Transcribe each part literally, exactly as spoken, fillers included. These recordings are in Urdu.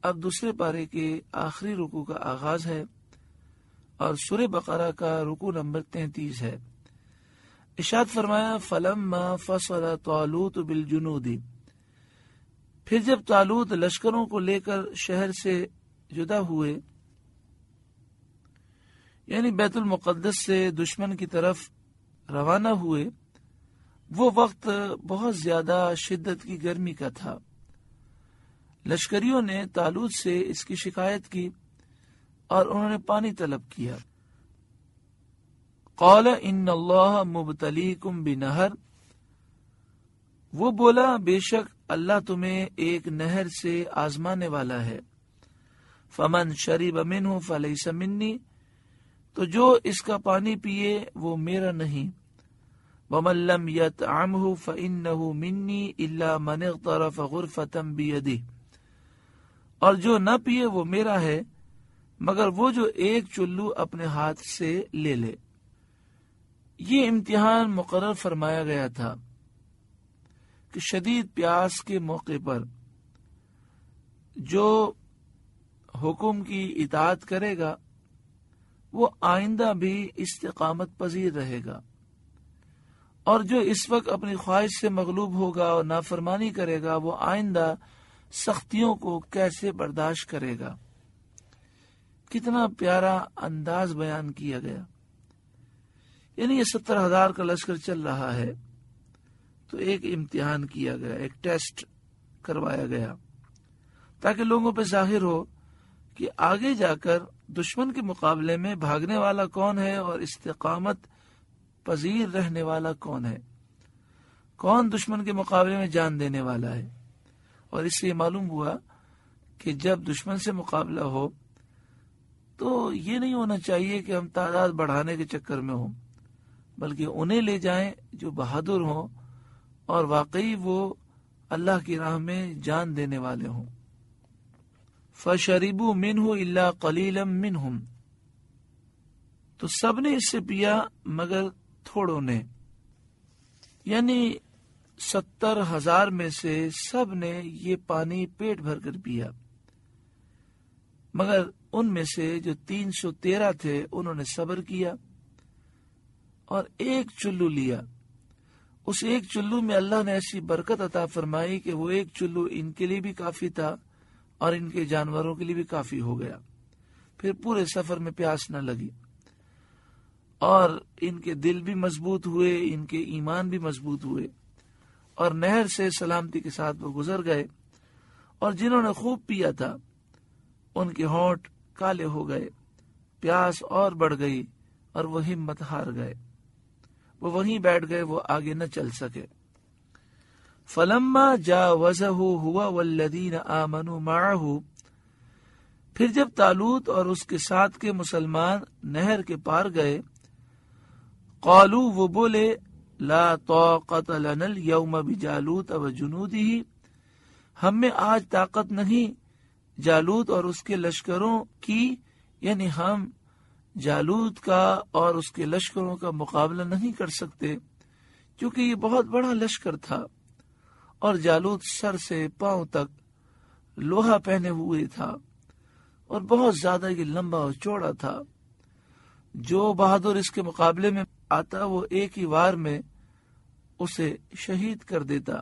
اب دوسرے پارے کے آخری رکوع کا آغاز ہے اور سورہ بقرہ کا رکوع نمبر تینتیس ہے۔ ارشاد فرمایا فلما فصل طالوت بالجنود، پھر جب طالوت لشکروں کو لے کر شہر سے جدا ہوئے، یعنی بیت المقدس سے دشمن کی طرف روانہ ہوئے، وہ وقت بہت زیادہ شدت کی گرمی کا تھا۔ لشکریوں نے طالوت سے اس کی شکایت کی اور انہوں نے پانی طلب کیا۔ قال ان اللہ مبتلیکم بنہر، وہ بولا بے شک اللہ تمہیں ایک نہر سے آزمانے والا ہے۔ فمن شرب منہ فلیس منی، تو جو اس کا پانی پیے وہ میرا نہیں۔ ومن لم یطعمہ فانہ منی الا من اغترف غرفۃ بیدہ، اور جو نہ پیے وہ میرا ہے مگر وہ جو ایک چلو اپنے ہاتھ سے لے لے۔ یہ امتحان مقرر فرمایا گیا تھا کہ شدید پیاس کے موقع پر جو حکم کی اطاعت کرے گا وہ آئندہ بھی استقامت پذیر رہے گا، اور جو اس وقت اپنی خواہش سے مغلوب ہوگا اور نافرمانی کرے گا وہ آئندہ سختیوں کو کیسے برداشت کرے گا۔ کتنا پیارا انداز بیان کیا گیا۔ یعنی یہ ستر ہزار کا لشکر چل رہا ہے تو ایک امتحان کیا گیا، ایک ٹیسٹ کروایا گیا تاکہ لوگوں پہ ظاہر ہو کہ آگے جا کر دشمن کے مقابلے میں بھاگنے والا کون ہے اور استقامت پذیر رہنے والا کون ہے، کون دشمن کے مقابلے میں جان دینے والا ہے۔ اور اس سے یہ معلوم ہوا کہ جب دشمن سے مقابلہ ہو تو یہ نہیں ہونا چاہیے کہ ہم تعداد بڑھانے کے چکر میں ہوں، بلکہ انہیں لے جائیں جو بہادر ہوں اور واقعی وہ اللہ کی راہ میں جان دینے والے ہوں۔ فَشَرِبُوا مِنْهُ إِلَّا قَلِيلًا مِّنْهُمْ، تو سب نے اس سے پیا مگر تھوڑوں نے، یعنی ستر ہزار میں سے سب نے یہ پانی پیٹ بھر کر پیا، مگر ان میں سے جو تین سو تیرہ تھے انہوں نے صبر کیا اور ایک چلو لیا۔ اس ایک چلو میں اللہ نے ایسی برکت عطا فرمائی کہ وہ ایک چلو ان کے لیے بھی کافی تھا اور ان کے جانوروں کے لیے بھی کافی ہو گیا۔ پھر پورے سفر میں پیاس نہ لگی اور ان کے دل بھی مضبوط ہوئے، ان کے ایمان بھی مضبوط ہوئے، اور نہر سے سلامتی کے ساتھ وہ گزر گئے، اور جنہوں نے خوب پیا تھا ان کے ہونٹ کالے ہو گئے، پیاس اور بڑھ گئی اور وہ ہمت ہار گئے، وہ وہیں بیٹھ گئے، وہ آگے نہ چل سکے۔ فلما جاوزہ ہوا والذین آمنوا معہ، پھر جب طالوت اور اس کے ساتھ کے مسلمان نہر کے پار گئے، قالوا، وہ بولے، لا طاقت لنا اليوم بجالوت وجنودہ، ہم میں آج طاقت نہیں جالوت اور اس کے لشکروں کی، یعنی ہم جالوت کا اور اس کے لشکروں کا مقابلہ نہیں کر سکتے، کیونکہ یہ بہت بڑا لشکر تھا اور جالوت سر سے پاؤں تک لوہا پہنے ہوئے تھا اور بہت زیادہ یہ لمبا اور چوڑا تھا۔ جو بہادر اس کے مقابلے میں آتا وہ ایک ہی وار میں اسے شہید کر دیتا۔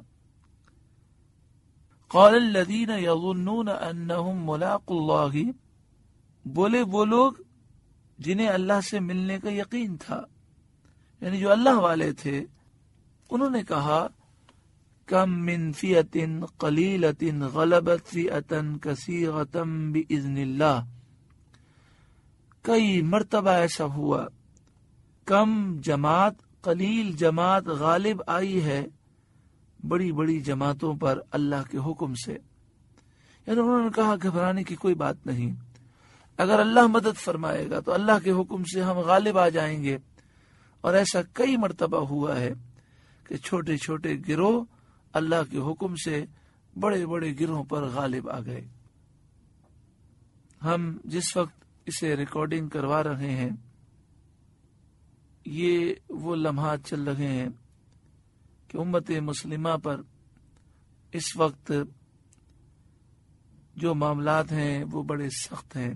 قال الذین یظنون انہم ملاقو اللہ، بولے وہ لوگ جنہیں اللہ سے ملنے کا یقین تھا، یعنی جو اللہ والے تھے، انہوں نے کہا کم من فئۃ قلیلۃ غلبت فئۃ کثیرۃ باذن اللہ، کئی مرتبہ ایسا ہوا کم جماعت قلیل جماعت غالب آئی ہے بڑی بڑی جماعتوں پر اللہ کے حکم سے۔ یعنی انہوں نے کہا گھبرانے کی کوئی بات نہیں، اگر اللہ مدد فرمائے گا تو اللہ کے حکم سے ہم غالب آ جائیں گے۔ اور ایسا کئی مرتبہ ہوا ہے کہ چھوٹے چھوٹے گروہ اللہ کے حکم سے بڑے بڑے گروہوں پر غالب آ گئے۔ ہم جس وقت اسے ریکارڈنگ کروا رہے ہیں یہ وہ لمحات چل رہے ہیں کہ امت مسلمہ پر اس وقت جو معاملات ہیں وہ بڑے سخت ہیں۔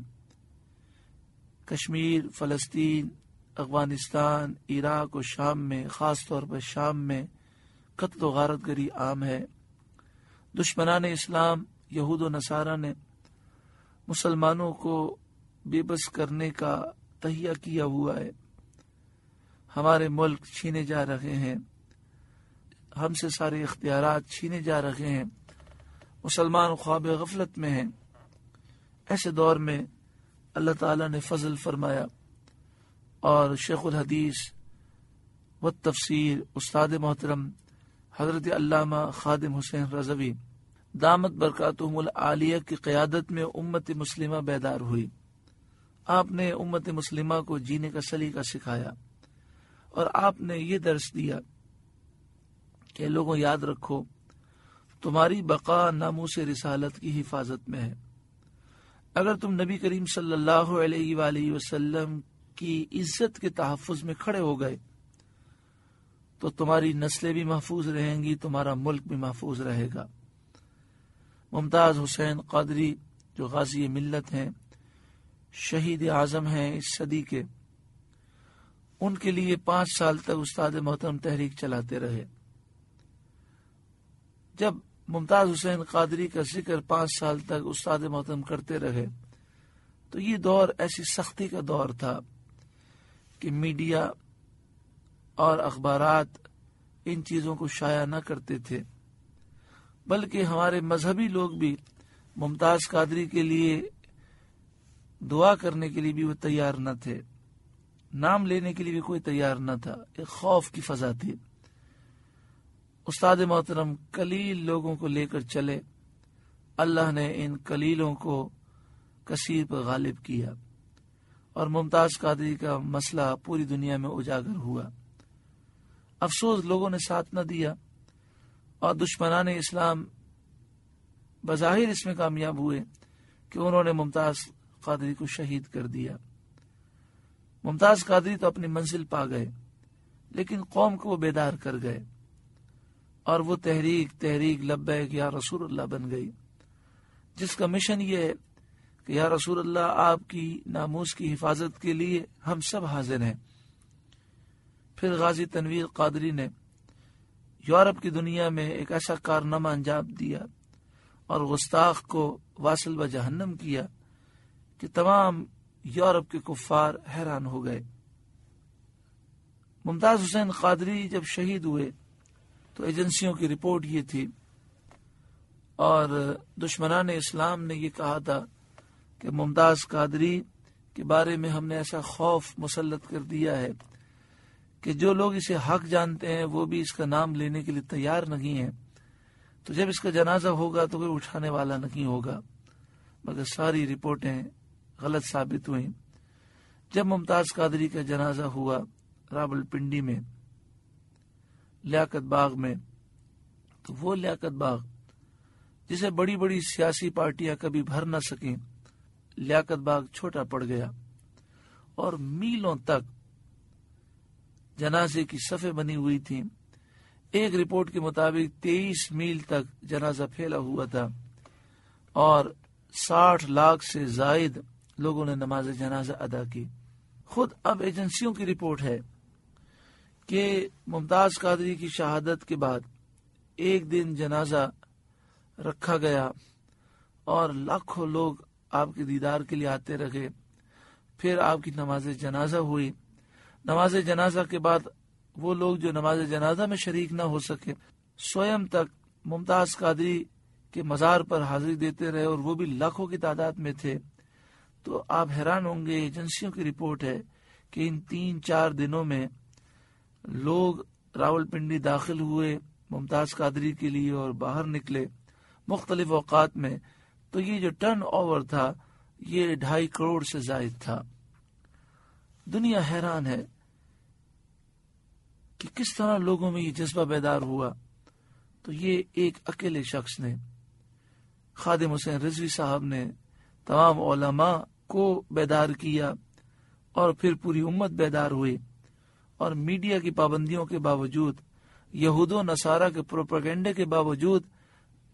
کشمیر، فلسطین، افغانستان، عراق و شام میں، خاص طور پر شام میں قتل و غارت گری عام ہے۔ دشمنان اسلام یہود و نصارہ نے مسلمانوں کو بے بس کرنے کا تہیہ کیا ہوا ہے۔ ہمارے ملک چھینے جا رہے ہیں، ہم سے سارے اختیارات چھینے جا رہے ہیں، مسلمان خواب غفلت میں ہیں۔ ایسے دور میں اللہ تعالیٰ نے فضل فرمایا اور شیخ الحدیث و تفسیر استاد محترم حضرت علامہ خادم حسین رضوی دامت برکاتہم العالیہ کی قیادت میں امت مسلمہ بیدار ہوئی۔ آپ نے امت مسلمہ کو جینے کا سلیقہ سکھایا اور آپ نے یہ درس دیا کہ لوگوں یاد رکھو، تمہاری بقا ناموس رسالت کی حفاظت میں ہے۔ اگر تم نبی کریم صلی اللہ علیہ وآلہ وسلم کی عزت کے تحفظ میں کھڑے ہو گئے تو تمہاری نسلیں بھی محفوظ رہیں گی، تمہارا ملک بھی محفوظ رہے گا۔ ممتاز حسین قادری جو غازی ملت ہیں، شہید اعظم ہیں اس صدی کے، ان کے لیے پانچ سال تک استاد محترم تحریک چلاتے رہے۔ جب ممتاز حسین قادری کا ذکر پانچ سال تک استاد محترم کرتے رہے تو یہ دور ایسی سختی کا دور تھا کہ میڈیا اور اخبارات ان چیزوں کو شائع نہ کرتے تھے، بلکہ ہمارے مذہبی لوگ بھی ممتاز قادری کے لیے دعا کرنے کے لیے بھی وہ تیار نہ تھے، نام لینے کے لیے بھی کوئی تیار نہ تھا، ایک خوف کی فضا تھی۔ استاد محترم قلیل لوگوں کو لے کر چلے، اللہ نے ان قلیلوں کو کثیر پر غالب کیا اور ممتاز قادری کا مسئلہ پوری دنیا میں اجاگر ہوا۔ افسوس لوگوں نے ساتھ نہ دیا اور دشمنان اسلام بظاہر اس میں کامیاب ہوئے کہ انہوں نے ممتاز قادری کو شہید کر دیا۔ ممتاز قادری تو اپنی منزل پا گئے، لیکن قوم کو وہ بیدار کر گئے اور وہ تحریک تحریک لبیک یا رسول اللہ بن گئی، جس کا مشن یہ ہے کہ یا رسول اللہ آپ کی ناموس کی حفاظت کے لیے ہم سب حاضر ہیں۔ پھر غازی تنویر قادری نے یورپ کی دنیا میں ایک ایسا کارنامہ انجام دیا اور گستاخ کو واصل و جہنم کیا کہ تمام یورپ کے کفار حیران ہو گئے۔ ممتاز حسین قادری جب شہید ہوئے تو ایجنسیوں کی رپورٹ یہ تھی اور دشمنان اسلام نے یہ کہا تھا کہ ممتاز قادری کے بارے میں ہم نے ایسا خوف مسلط کر دیا ہے کہ جو لوگ اسے حق جانتے ہیں وہ بھی اس کا نام لینے کے لیے تیار نہیں ہیں، تو جب اس کا جنازہ ہوگا تو کوئی اٹھانے والا نہیں ہوگا۔ مگر ساری رپورٹیں غلط ثابت ہوئیں۔ جب ممتاز قادری کا جنازہ ہوا راول پنڈی میں لیاقت باغ میں، تو وہ لیاقت باغ جسے بڑی بڑی سیاسی پارٹیاں کبھی بھر نہ سکیں، لیاقت باغ چھوٹا پڑ گیا اور میلوں تک جنازے کی صفیں بنی ہوئی تھیں۔ ایک رپورٹ کے مطابق تیئیس میل تک جنازہ پھیلا ہوا تھا اور ساٹھ لاکھ سے زائد لوگوں نے نماز جنازہ ادا کی۔ خود اب ایجنسیوں کی رپورٹ ہے کہ ممتاز قادری کی شہادت کے بعد ایک دن جنازہ رکھا گیا اور لاکھوں لوگ آپ کے دیدار کے لیے آتے رہے۔ پھر آپ کی نماز جنازہ ہوئی۔ نماز جنازہ کے بعد وہ لوگ جو نماز جنازہ میں شریک نہ ہو سکے سوئم تک ممتاز قادری کے مزار پر حاضری دیتے رہے اور وہ بھی لاکھوں کی تعداد میں تھے۔ تو آپ حیران ہوں گے، ایجنسیوں کی رپورٹ ہے کہ ان تین چار دنوں میں لوگ راول پنڈی داخل ہوئے ممتاز قادری کے لیے اور باہر نکلے مختلف اوقات میں، تو یہ جو ٹرن اوور تھا یہ ڈھائی کروڑ سے زائد تھا۔ دنیا حیران ہے کہ کس طرح لوگوں میں یہ جذبہ بیدار ہوا۔ تو یہ ایک اکیلے شخص نے، خادم حسین رضوی صاحب نے تمام علماء کو بیدار کیا اور پھر پوری امت بیدار ہوئی، اور میڈیا کی پابندیوں کے باوجود، یہود و نصارہ کے پروپیگنڈے کے باوجود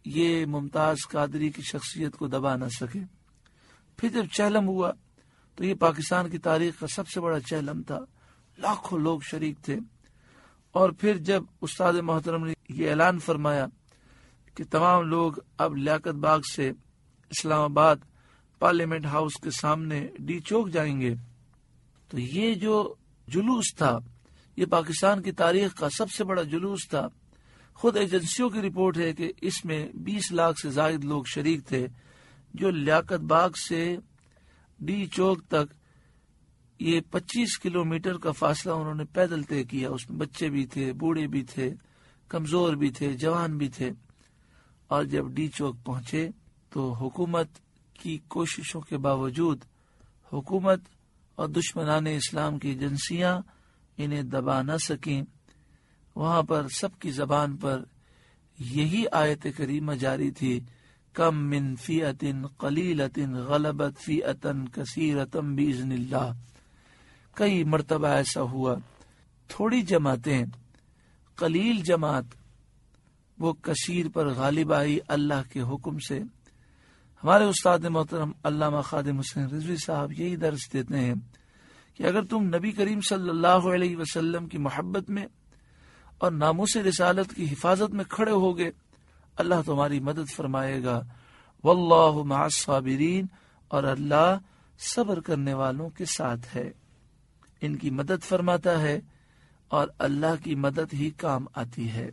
یہ ممتاز قادری کی شخصیت کو دبا نہ سکے۔ پھر جب چہلم ہوا تو یہ پاکستان کی تاریخ کا سب سے بڑا چہلم تھا، لاکھوں لوگ شریک تھے۔ اور پھر جب استاد محترم نے یہ اعلان فرمایا کہ تمام لوگ اب لیاقت باغ سے اسلام آباد پارلیمنٹ ہاؤس کے سامنے ڈی چوک جائیں گے، تو یہ جو جلوس تھا یہ پاکستان کی تاریخ کا سب سے بڑا جلوس تھا۔ خود ایجنسیوں کی رپورٹ ہے کہ اس میں بیس لاکھ سے زائد لوگ شریک تھے، جو لیاقت باغ سے ڈی چوک تک یہ پچیس کلومیٹر کا فاصلہ انہوں نے پیدل طے کیا۔ اس میں بچے بھی تھے، بوڑھے بھی تھے، کمزور بھی تھے، جوان بھی تھے۔ اور جب ڈی چوک پہنچے تو حکومت کی کوششوں کے باوجود حکومت اور دشمنان اسلام کی ایجنسیاں انہیں دبا نہ سکیں۔ وہاں پر سب کی زبان پر یہی آیت کریمہ جاری تھی، کم من فئۃ قلیلۃ غلبت فئۃ کثیرۃ باذن اللہ۔ کئی مرتبہ ایسا ہوا، تھوڑی جماعتیں، قلیل جماعت وہ کثیر پر غالب آئی اللہ کے حکم سے۔ ہمارے استاد محترم علامہ خادم حسین رضوی صاحب یہی درس دیتے ہیں کہ اگر تم نبی کریم صلی اللہ علیہ وسلم کی محبت میں اور ناموس رسالت کی حفاظت میں کھڑے ہوگے، اللہ تمہاری مدد فرمائے گا۔ واللہ مع الصابرین، اور اللہ صبر کرنے والوں کے ساتھ ہے، ان کی مدد فرماتا ہے اور اللہ کی مدد ہی کام آتی ہے۔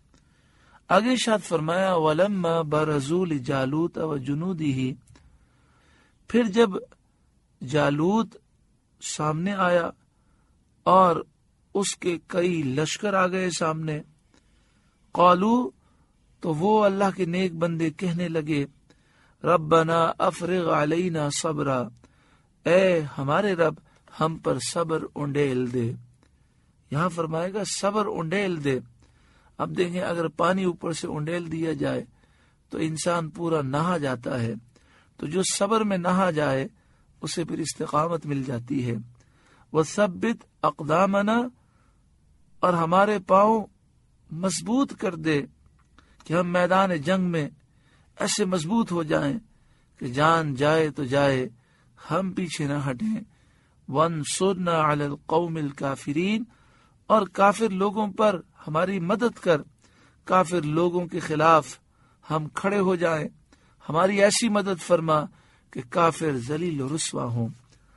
آگے ارشاد فرمایا وَلَمَّا بَرَزُوا لِجَالُوتَ وَجُنُودِهِ، پھر جب جالوت سامنے آیا اور اس کے کئی لشکر آ گئے سامنے، قالو، تو وہ اللہ کے نیک بندے کہنے لگے، ربنا افرغ علینا صبرا، اے ہمارے رب ہم پر صبر انڈیل دے۔ یہاں فرمائے گا صبر انڈیل دے۔ اب دیکھیں اگر پانی اوپر سے انڈیل دیا جائے تو انسان پورا نہا جاتا ہے، تو جو صبر میں نہا جائے اسے پھر استقامت مل جاتی ہے۔ وثبت اقدامنا، اور ہمارے پاؤں مضبوط کر دے کہ ہم میدان جنگ میں ایسے مضبوط ہو جائیں کہ جان جائے تو جائے، ہم پیچھے نہ ہٹیں۔ وانصرنا علی القوم الکافرین، اور کافر لوگوں پر ہماری مدد کر، کافر لوگوں کے خلاف ہم کھڑے ہو جائیں، ہماری ایسی مدد فرما کہ کافر ذلیل و رسوا ہوں۔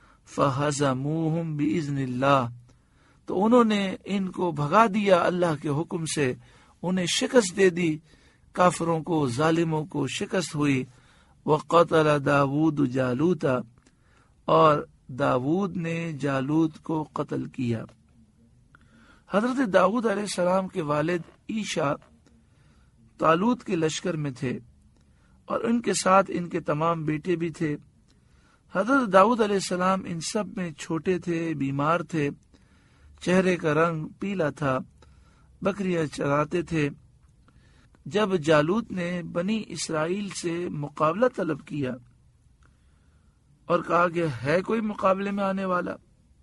فہزموہم باذن اللہ، تو انہوں نے ان کو بھگا دیا اللہ کے حکم سے، انہیں شکست دے دی، کافروں کو، ظالموں کو شکست ہوئی۔ وقتل داود جالوت، اور داود نے جالوت کو قتل کیا۔ حضرت داؤد علیہ السلام کے والد عیشا طالوت کے لشکر میں تھے، اور ان کے ساتھ ان کے تمام بیٹے بھی تھے۔ حضرت داؤد علیہ السلام ان سب میں چھوٹے تھے، بیمار تھے، چہرے کا رنگ پیلا تھا، بکریاں چراتے تھے۔ جب جالوت نے بنی اسرائیل سے مقابلہ طلب کیا اور کہا کہ ہے کوئی مقابلے میں آنے والا،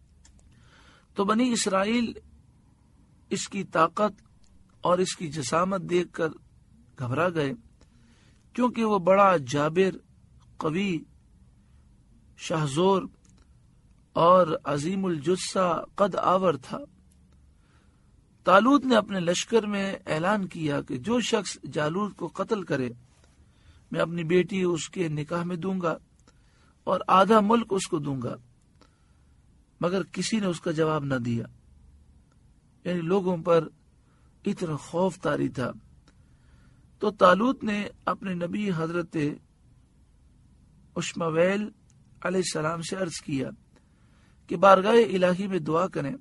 تو بنی اسرائیل اس کی طاقت اور اس کی جسامت دیکھ کر گھبرا گئے، کیونکہ وہ بڑا جابر، قوی، شاہزور اور عظیم الجثہ قد آور تھا۔ طالوت نے اپنے لشکر میں اعلان کیا کہ جو شخص جالوت کو قتل کرے، میں اپنی بیٹی اس کے نکاح میں دوں گا اور آدھا ملک اس کو دوں گا، مگر کسی نے اس کا جواب نہ دیا۔ یعنی لوگوں پر اتنا خوف طاری تھا۔ تو طالوت نے اپنے نبی حضرت اشمویل علیہ السلام سے عرض کیا کہ بارگاہ الہی میں دعا کریں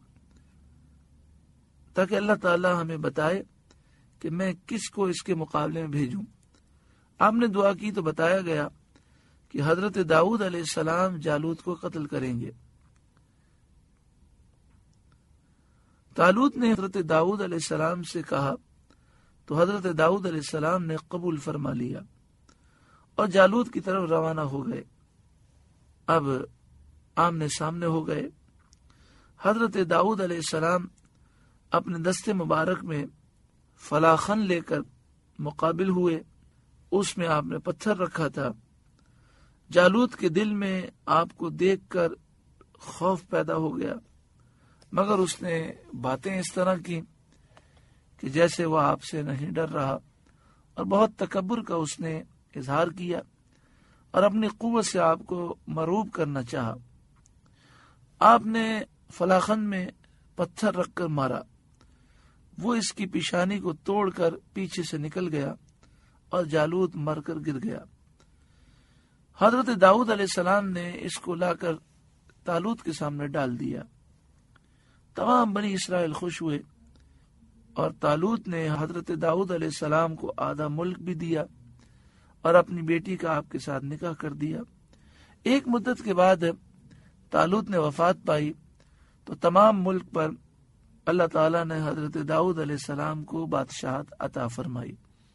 تاکہ اللہ تعالی ہمیں بتائے کہ میں کس کو اس کے مقابلے میں بھیجوں۔ آپ نے دعا کی تو بتایا گیا کہ حضرت داؤد علیہ السلام جالوت کو قتل کریں گے۔ طالوت نے حضرت داؤد علیہ السلام سے کہا تو حضرت داؤد علیہ السلام نے قبول فرما لیا اور جالوت کی طرف روانہ ہو گئے۔ اب آمنے سامنے ہو گئے۔ حضرت داؤد علیہ السلام اپنے دستے مبارک میں فلاخن لے کر مقابل ہوئے اس میں آپ نے پتھر رکھا تھا۔ جالوت کے دل میں آپ کو دیکھ کر خوف پیدا ہو گیا، مگر اس نے باتیں اس طرح کی کہ جیسے وہ آپ سے نہیں ڈر رہا، اور بہت تکبر کا اس نے اظہار کیا اور اپنی قوت سے آپ کو مروب کرنا چاہا۔ آپ نے فلاخن میں پتھر رکھ کر مارا، وہ اس کی پیشانی کو توڑ کر پیچھے سے نکل گیا اور جالوت مر کر گر گیا۔ حضرت داؤد علیہ السلام نے اس کو لا کر طالوت کے سامنے ڈال دیا۔ تمام بنی اسرائیل خوش ہوئے، اور طالوت نے حضرت داؤد علیہ السلام کو آدھا ملک بھی دیا اور اپنی بیٹی کا آپ کے ساتھ نکاح کر دیا۔ ایک مدت کے بعد طالوت نے وفات پائی تو تمام ملک پر اللہ تعالیٰ نے حضرت داؤد علیہ السلام کو بادشاہت عطا فرمائی۔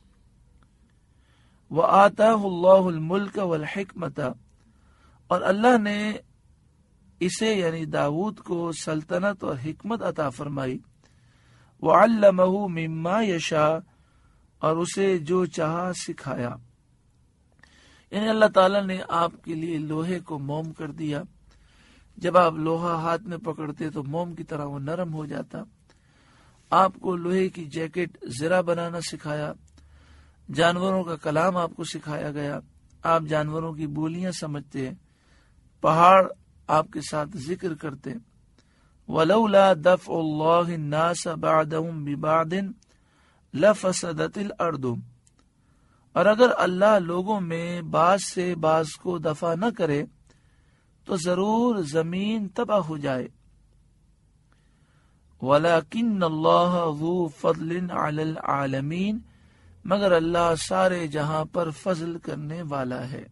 وَآتَاهُ اللَّهُ الْمُلْكَ وَالْحِكْمَةَ، اور اللہ نے اسے یعنی داؤد کو سلطنت اور حکمت عطا فرمائی۔ وَعَلَّمَهُ مِمَّا يَشَاءُ، اور اسے جو چاہا سکھایا، یعنی اللہ تعالیٰ نے آپ کے لیے لوہے کو موم کر دیا۔ جب آپ لوہا ہاتھ میں پکڑتے تو موم کی طرح وہ نرم ہو جاتا۔ آپ کو لوہے کی جیکٹ زرہ بنانا سکھایا، جانوروں کا کلام آپ کو سکھایا گیا، آپ جانوروں کی بولیاں سمجھتے، پہاڑ آپ کے ساتھ ذکر کرتے۔ وَلَوْلَا دَفْعُ اللَّهِ النَّاسَ بَعْدَهُمْ بِبَعْضٍ لَفَسَدَتِ الْأَرْضُ، اور اگر اللہ لوگوں میں بعض سے بعض کو دفع نہ کرے تو ضرور زمین تباہ ہو جائے۔ وَلَكِنَّ اللَّهَ ذُو فَضْلٍ عَلَى الْعَالَمِينَ، مگر اللہ سارے جہاں پر فضل کرنے والا ہے۔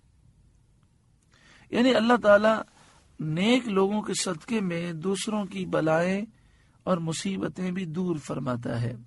یعنی اللہ تعالی نیک لوگوں کے صدقے میں دوسروں کی بلائیں اور مصیبتیں بھی دور فرماتا ہے۔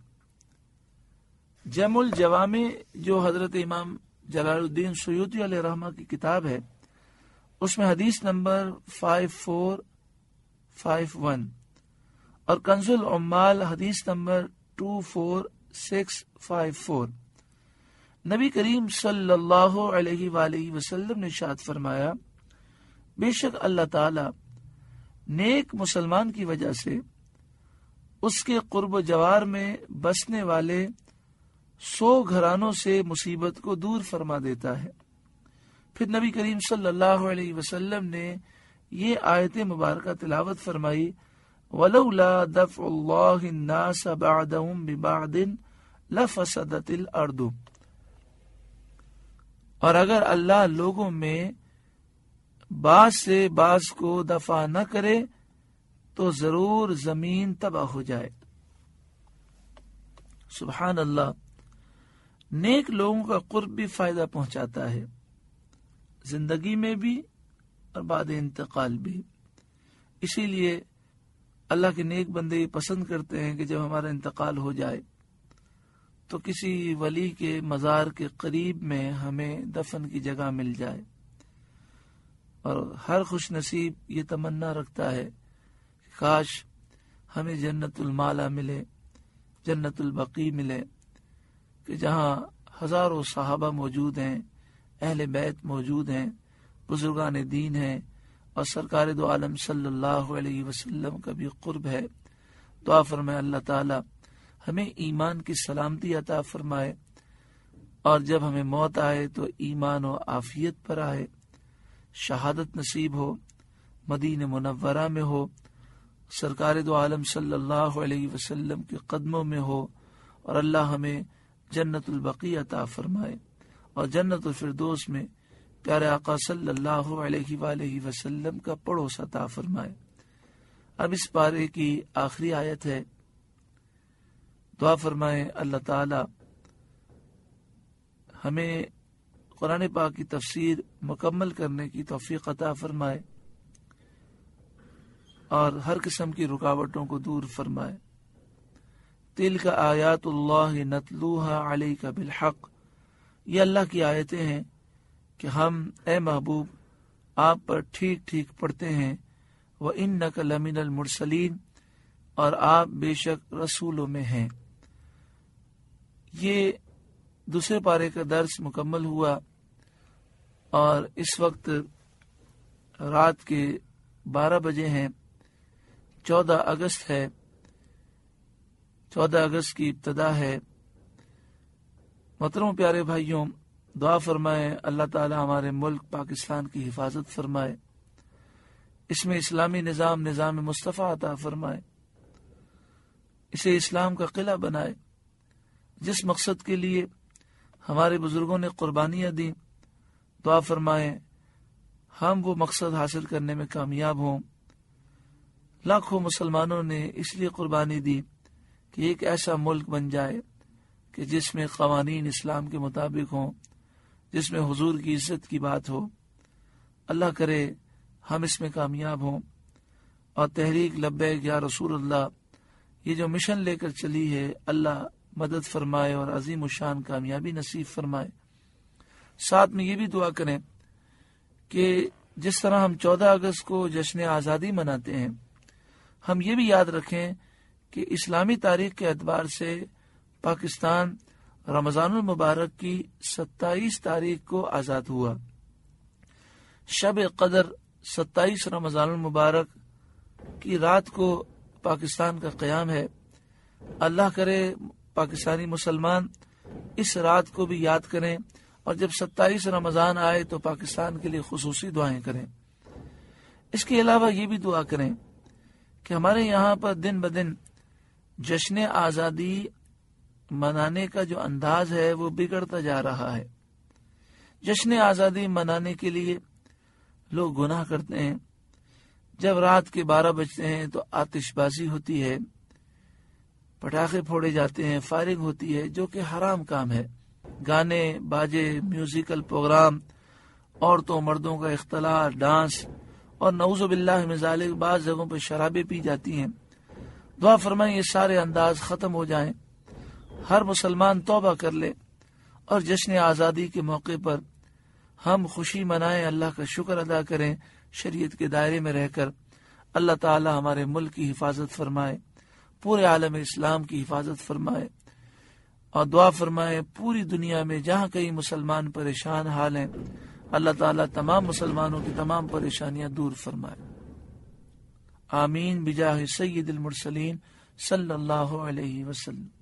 جمع الجوامع جو حضرت امام جلال الدین سیوطی علیہ رحمہ کی کتاب ہے، اس میں حدیث نمبر فائیو فور فائیو ون اور کنز العمال حدیث نمبر two four six five four, نبی کریم صلی اللہ علیہ وآلہ وسلم نے ارشاد فرمایا، بے شک اللہ تعالی نیک مسلمان کی وجہ سے اس کے قرب و جوار میں بسنے والے سو گھرانوں سے مصیبت کو دور فرما دیتا ہے۔ پھر نبی کریم صلی اللہ علیہ وسلم نے یہ آیت مبارکہ تلاوت فرمائی، وَلَوْلَا دَفْعُ اللَّهِ النَّاسَ بَعْدَهُمْ بِبَعْضٍ لَفَسَدَتِ الْأَرْضُ، اور اگر اللہ لوگوں میں بعض سے بعض کو دفع نہ کرے تو ضرور زمین تباہ ہو جائے۔ سبحان اللہ، نیک لوگوں کا قرب بھی فائدہ پہنچاتا ہے، زندگی میں بھی اور بعد انتقال بھی۔ اسی لیے اللہ کے نیک بندے یہ پسند کرتے ہیں کہ جب ہمارا انتقال ہو جائے تو کسی ولی کے مزار کے قریب میں ہمیں دفن کی جگہ مل جائے، اور ہر خوش نصیب یہ تمنا رکھتا ہے کہ کاش ہمیں جنت المالا ملے، جنت البقیع ملے، کہ جہاں ہزاروں صحابہ موجود ہیں، اہل بیت موجود ہیں، بزرگان دین ہیں، اور سرکار دو عالم صلی اللہ علیہ وسلم کا بھی قرب ہے۔ دعا فرمائے اللہ تعالی ہمیں ایمان کی سلامتی عطا فرمائے، اور جب ہمیں موت آئے تو ایمان و عافیت پر آئے، شہادت نصیب ہو، مدینہ منورہ میں ہو، سرکار دو عالم صلی اللہ علیہ وسلم کے قدموں میں ہو، اور اللہ ہمیں جنت البقیع عطا فرمائے، اور جنت الفردوس میں پیارے آقا صلی اللہ علیہ وآلہ وسلم کا پڑوس عطا فرمائے۔ اب اس پارے کی آخری آیت ہے، دعا فرمائے اللہ تعالی ہمیں قرآن پاک کی تفسیر مکمل کرنے کی توفیق عطا فرمائے اور ہر قسم کی رکاوٹوں کو دور فرمائے۔ تلک آیات اللہ نتلوها علیک بالحق، یہ اللہ کی آیتیں ہیں کہ ہم اے محبوب آپ پر ٹھیک ٹھیک پڑھتے ہیں۔ وَإِنَّكَ لَمِنَ الْمُرْسَلِينَ، اور آپ بے شک رسولوں میں ہیں۔ یہ دوسرے پارے کا درس مکمل ہوا اور اس وقت رات کے بارہ بجے ہیں، چودہ اگست ہے، چودہ اگست کی ابتدا ہے۔ محترم پیارے بھائیوں، دعا فرمائے اللہ تعالی ہمارے ملک پاکستان کی حفاظت فرمائے، اس میں اسلامی نظام نظام مصطفیٰ عطا فرمائے، اسے اسلام کا قلعہ بنائے۔ جس مقصد کے لیے ہمارے بزرگوں نے قربانیاں دیں، دعا فرمائے ہم وہ مقصد حاصل کرنے میں کامیاب ہوں۔ لاکھوں مسلمانوں نے اس لیے قربانی دی کہ ایک ایسا ملک بن جائے کہ جس میں قوانین اسلام کے مطابق ہوں، جس میں حضور کی عزت کی بات ہو۔ اللہ کرے ہم اس میں کامیاب ہوں، اور تحریک لبیک یا رسول اللہ یہ جو مشن لے کر چلی ہے، اللہ مدد فرمائے اور عظیم الشان کامیابی نصیب فرمائے۔ ساتھ میں یہ بھی دعا کریں کہ جس طرح ہم چودہ اگست کو جشن آزادی مناتے ہیں، ہم یہ بھی یاد رکھیں کہ اسلامی تاریخ کے اعتبار سے پاکستان رمضان المبارک کی ستائیس تاریخ کو آزاد ہوا۔ شب قدر ستائیس رمضان المبارک کی رات کو پاکستان کا قیام ہے۔ اللہ کرے پاکستانی مسلمان اس رات کو بھی یاد کریں، اور جب ستائیس رمضان آئے تو پاکستان کے لیے خصوصی دعائیں کریں۔ اس کے علاوہ یہ بھی دعا کریں کہ ہمارے یہاں پر دن بدن جشن آزادی منانے کا جو انداز ہے وہ بگڑتا جا رہا ہے۔ جشن آزادی منانے کے لیے لوگ گناہ کرتے ہیں۔ جب رات کے بارہ بجتے ہیں تو آتش بازی ہوتی ہے، پٹاخے پھوڑے جاتے ہیں، فائرنگ ہوتی ہے، جو کہ حرام کام ہے۔ گانے باجے، میوزیکل پروگرام، عورتوں مردوں کا اختلاط، ڈانس، اور نعوذ باللہ من ذالک بعض جگہوں پہ شرابیں پی جاتی ہیں۔ دعا فرمائیں یہ سارے انداز ختم ہو جائیں، ہر مسلمان توبہ کر لے، اور جشن آزادی کے موقع پر ہم خوشی منائیں، اللہ کا شکر ادا کریں، شریعت کے دائرے میں رہ کر۔ اللہ تعالی ہمارے ملک کی حفاظت فرمائے، پورے عالم اسلام کی حفاظت فرمائے، اور دعا فرمائے پوری دنیا میں جہاں کئی مسلمان پریشان حال ہیں، اللہ تعالیٰ تمام مسلمانوں کی تمام پریشانیاں دور فرمائے۔ آمین بجاہ سید المرسلین صلی اللہ علیہ وسلم۔